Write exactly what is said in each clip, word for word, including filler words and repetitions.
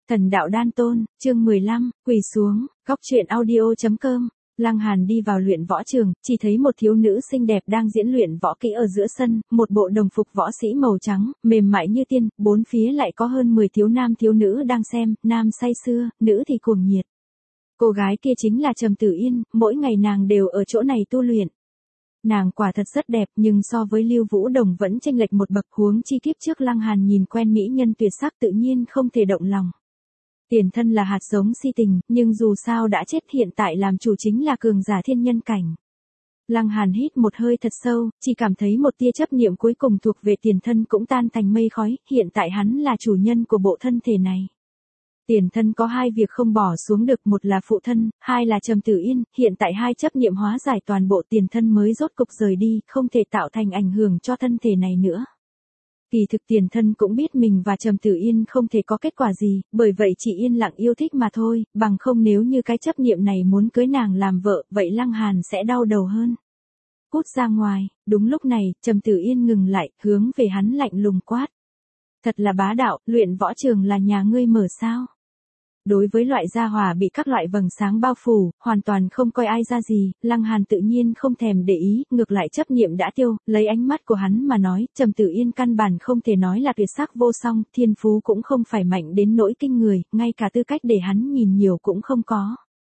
Thần đạo đan tôn, chương mười lăm, quỳ xuống, góc truyện audio.com. Lăng Hàn đi vào luyện võ trường, chỉ thấy một thiếu nữ xinh đẹp đang diễn luyện võ kỹ ở giữa sân, một bộ đồng phục võ sĩ màu trắng, mềm mại như tiên, bốn phía lại có hơn mười thiếu nam thiếu nữ đang xem, nam say sưa, nữ thì cuồng nhiệt. Cô gái kia chính là Trầm Tử Yên, mỗi ngày nàng đều ở chỗ này tu luyện. Nàng quả thật rất đẹp, nhưng so với Lưu Vũ Đồng vẫn chênh lệch một bậc, huống chi kiếp trước Lăng Hàn nhìn quen mỹ nhân tuyệt sắc tự nhiên không thể động lòng. Tiền thân là hạt giống si tình, nhưng dù sao đã chết, hiện tại làm chủ chính là cường giả thiên nhân cảnh. Lăng Hàn hít một hơi thật sâu, chỉ cảm thấy một tia chấp niệm cuối cùng thuộc về tiền thân cũng tan thành mây khói, hiện tại hắn là chủ nhân của bộ thân thể này. Tiền thân có hai việc không bỏ xuống được, một là phụ thân, hai là Trầm Tử Yên, hiện tại hai chấp niệm hóa giải toàn bộ, tiền thân mới rốt cục rời đi, không thể tạo thành ảnh hưởng cho thân thể này nữa. Kỳ thực tiền thân cũng biết mình và Trầm Tử Yên không thể có kết quả gì, bởi vậy chỉ yên lặng yêu thích mà thôi, bằng không nếu như cái chấp niệm này muốn cưới nàng làm vợ, vậy Lăng Hàn sẽ đau đầu hơn. Cút ra ngoài. Đúng lúc này, Trầm Tử Yên ngừng lại, hướng về hắn lạnh lùng quát. Thật là bá đạo, luyện võ trường là nhà ngươi mở sao? Đối với loại gia hỏa bị các loại vầng sáng bao phủ, hoàn toàn không coi ai ra gì, Lăng Hàn tự nhiên không thèm để ý, ngược lại chấp niệm đã tiêu, lấy ánh mắt của hắn mà nói, Trầm Tử Yên căn bản không thể nói là tuyệt sắc vô song, thiên phú cũng không phải mạnh đến nỗi kinh người, ngay cả tư cách để hắn nhìn nhiều cũng không có.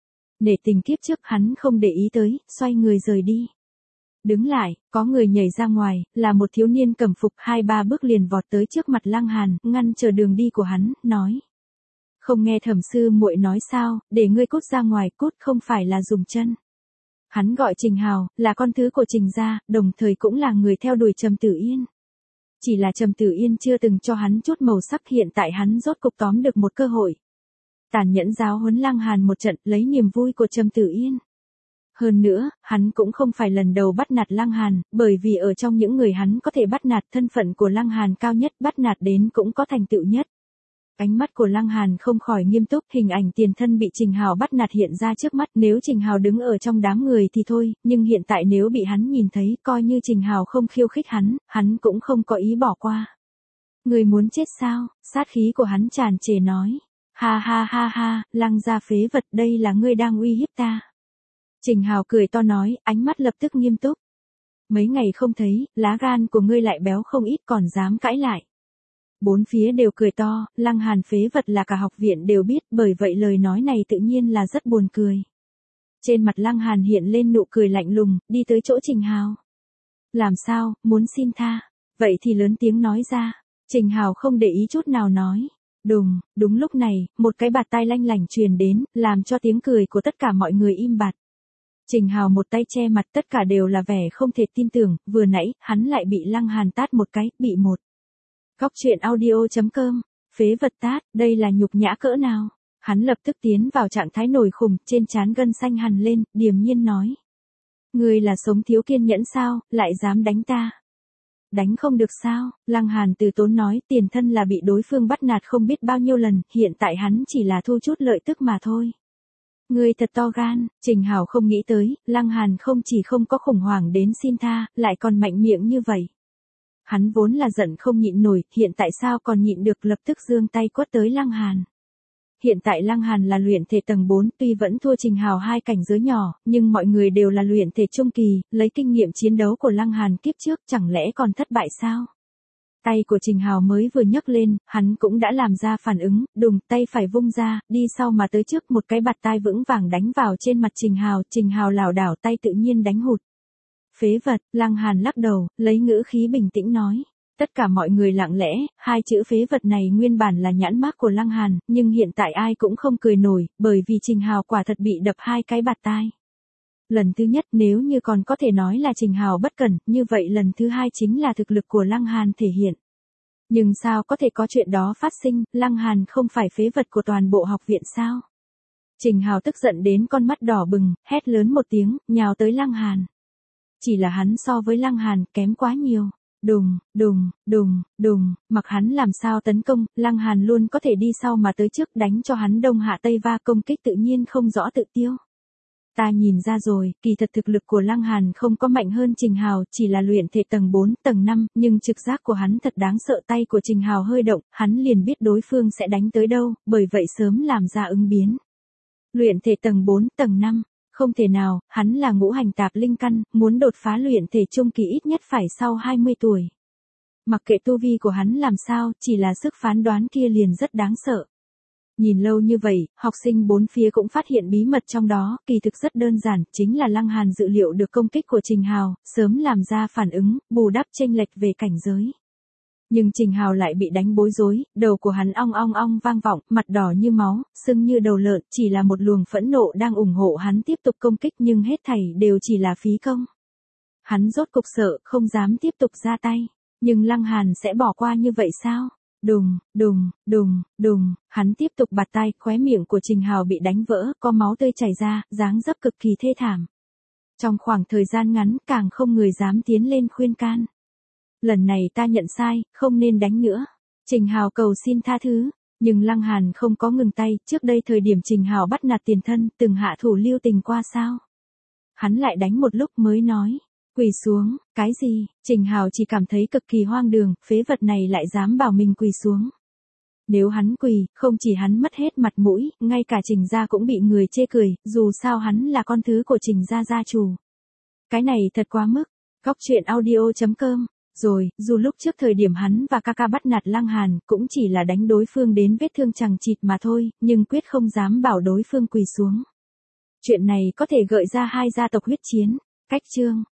Nể tình kiếp trước hắn không để ý tới, xoay người rời đi. Đứng lại, có người nhảy ra ngoài, là một thiếu niên cẩm phục, hai ba bước liền vọt tới trước mặt Lăng Hàn, ngăn chờ đường đi của hắn, nói. Không nghe thẩm sư muội nói sao, để ngươi cút ra ngoài, cút không phải là dùng chân. Hắn gọi Trình Hào, là con thứ của Trình gia, đồng thời cũng là người theo đuổi Trầm Tử Yên. Chỉ là Trầm Tử Yên chưa từng cho hắn chút màu sắc, hiện tại hắn rốt cục tóm được một cơ hội. Tàn nhẫn giáo huấn Lăng Hàn một trận, lấy niềm vui của Trầm Tử Yên. Hơn nữa, hắn cũng không phải lần đầu bắt nạt Lăng Hàn, bởi vì ở trong những người hắn có thể bắt nạt, thân phận của Lăng Hàn cao nhất, bắt nạt đến cũng có thành tựu nhất. Ánh mắt của Lăng Hàn không khỏi nghiêm túc, hình ảnh tiền thân bị Trình Hào bắt nạt hiện ra trước mắt, nếu Trình Hào đứng ở trong đám người thì thôi, nhưng hiện tại nếu bị hắn nhìn thấy, coi như Trình Hào không khiêu khích hắn, hắn cũng không có ý bỏ qua. Người muốn chết sao? Sát khí của hắn tràn trề nói. Ha ha ha ha, Lăng gia phế vật, đây là ngươi đang uy hiếp ta. Trình Hào cười to nói, ánh mắt lập tức nghiêm túc. Mấy ngày không thấy, lá gan của ngươi lại béo không ít, còn dám cãi lại. Bốn phía đều cười to, Lăng Hàn phế vật là cả học viện đều biết, bởi vậy lời nói này tự nhiên là rất buồn cười. Trên mặt Lăng Hàn hiện lên nụ cười lạnh lùng, đi tới chỗ Trình Hào. Làm sao, muốn xin tha? Vậy thì lớn tiếng nói ra. Trình Hào không để ý chút nào nói. Đùng, đúng lúc này, một cái bạt tai lanh lảnh truyền đến, làm cho tiếng cười của tất cả mọi người im bặt. Trình Hào một tay che mặt, tất cả đều là vẻ không thể tin tưởng, vừa nãy, hắn lại bị Lăng Hàn tát một cái, bị một. Góc truyện audio.com, phế vật tát, đây là nhục nhã cỡ nào? Hắn lập tức tiến vào trạng thái nổi khùng, trên trán gân xanh hằn lên, điềm nhiên nói. Ngươi là sống thiếu kiên nhẫn sao, lại dám đánh ta? Đánh không được sao? Lăng Hàn từ tốn nói, tiền thân là bị đối phương bắt nạt không biết bao nhiêu lần, hiện tại hắn chỉ là thu chút lợi tức mà thôi. Ngươi thật to gan, Trình Hào không nghĩ tới, Lăng Hàn không chỉ không có khủng hoảng đến xin tha, lại còn mạnh miệng như vậy. Hắn vốn là giận không nhịn nổi, hiện tại sao còn nhịn được, lập tức giương tay quất tới Lăng Hàn. Hiện tại Lăng Hàn là luyện thể tầng bốn, tuy vẫn thua Trình Hào hai cảnh giới nhỏ, nhưng mọi người đều là luyện thể trung kỳ, lấy kinh nghiệm chiến đấu của Lăng Hàn kiếp trước, chẳng lẽ còn thất bại sao? Tay của Trình Hào mới vừa nhấc lên, hắn cũng đã làm ra phản ứng, đùng, tay phải vung ra, đi sau mà tới trước, một cái bạt tai vững vàng đánh vào trên mặt Trình Hào, Trình Hào lảo đảo tay tự nhiên đánh hụt. Phế vật, Lăng Hàn lắc đầu, lấy ngữ khí bình tĩnh nói. Tất cả mọi người lặng lẽ, hai chữ phế vật này nguyên bản là nhãn mác của Lăng Hàn, nhưng hiện tại ai cũng không cười nổi, bởi vì Trình Hào quả thật bị đập hai cái bạt tai. Lần thứ nhất nếu như còn có thể nói là Trình Hào bất cẩn, như vậy lần thứ hai chính là thực lực của Lăng Hàn thể hiện. Nhưng sao có thể có chuyện đó phát sinh, Lăng Hàn không phải phế vật của toàn bộ học viện sao? Trình Hào tức giận đến con mắt đỏ bừng, hét lớn một tiếng, nhào tới Lăng Hàn. Chỉ là hắn so với Lăng Hàn kém quá nhiều. Đùng, đùng, đùng, đùng, mặc hắn làm sao tấn công, Lăng Hàn luôn có thể đi sau mà tới trước, đánh cho hắn đông hạ tây va, công kích tự nhiên không rõ tự tiêu. Ta nhìn ra rồi, kỳ thật thực lực của Lăng Hàn không có mạnh hơn Trình Hào, chỉ là luyện thể tầng bốn, tầng năm, nhưng trực giác của hắn thật đáng sợ, tay của Trình Hào hơi động, hắn liền biết đối phương sẽ đánh tới đâu, bởi vậy sớm làm ra ứng biến. Luyện thể tầng bốn, tầng năm, không thể nào, hắn là ngũ hành tạp linh căn, muốn đột phá luyện thể trung kỳ ít nhất phải sau hai mươi tuổi. Mặc kệ tu vi của hắn làm sao, chỉ là sức phán đoán kia liền rất đáng sợ. Nhìn lâu như vậy, học sinh bốn phía cũng phát hiện bí mật trong đó, kỳ thực rất đơn giản, chính là Lăng Hàn dự liệu được công kích của Trình Hào, sớm làm ra phản ứng, bù đắp chênh lệch về cảnh giới. Nhưng Trình Hào lại bị đánh bối rối, đầu của hắn ong ong ong vang vọng, mặt đỏ như máu, sưng như đầu lợn, chỉ là một luồng phẫn nộ đang ủng hộ hắn tiếp tục công kích nhưng hết thảy đều chỉ là phí công. Hắn rốt cục sợ, không dám tiếp tục ra tay, nhưng Lăng Hàn sẽ bỏ qua như vậy sao? Đùng, đùng, đùng, đùng, hắn tiếp tục bạt tay, khóe miệng của Trình Hào bị đánh vỡ, có máu tươi chảy ra, dáng dấp cực kỳ thê thảm. Trong khoảng thời gian ngắn, càng không người dám tiến lên khuyên can. Lần này ta nhận sai, không nên đánh nữa. Trình Hào cầu xin tha thứ, nhưng Lăng Hàn không có ngừng tay, trước đây thời điểm Trình Hào bắt nạt tiền thân, từng hạ thủ lưu tình qua sao? Hắn lại đánh một lúc mới nói. Quỳ xuống, cái gì? Trình Hào chỉ cảm thấy cực kỳ hoang đường, phế vật này lại dám bảo mình quỳ xuống. Nếu hắn quỳ, không chỉ hắn mất hết mặt mũi, ngay cả Trình gia cũng bị người chê cười, dù sao hắn là con thứ của Trình gia gia chủ. Cái này thật quá mức. Góc truyện audio chấm com. Rồi, dù lúc trước thời điểm hắn và ca ca bắt nạt Lăng Hàn, cũng chỉ là đánh đối phương đến vết thương chằng chịt mà thôi, nhưng quyết không dám bảo đối phương quỳ xuống. Chuyện này có thể gợi ra hai gia tộc huyết chiến. Cách chương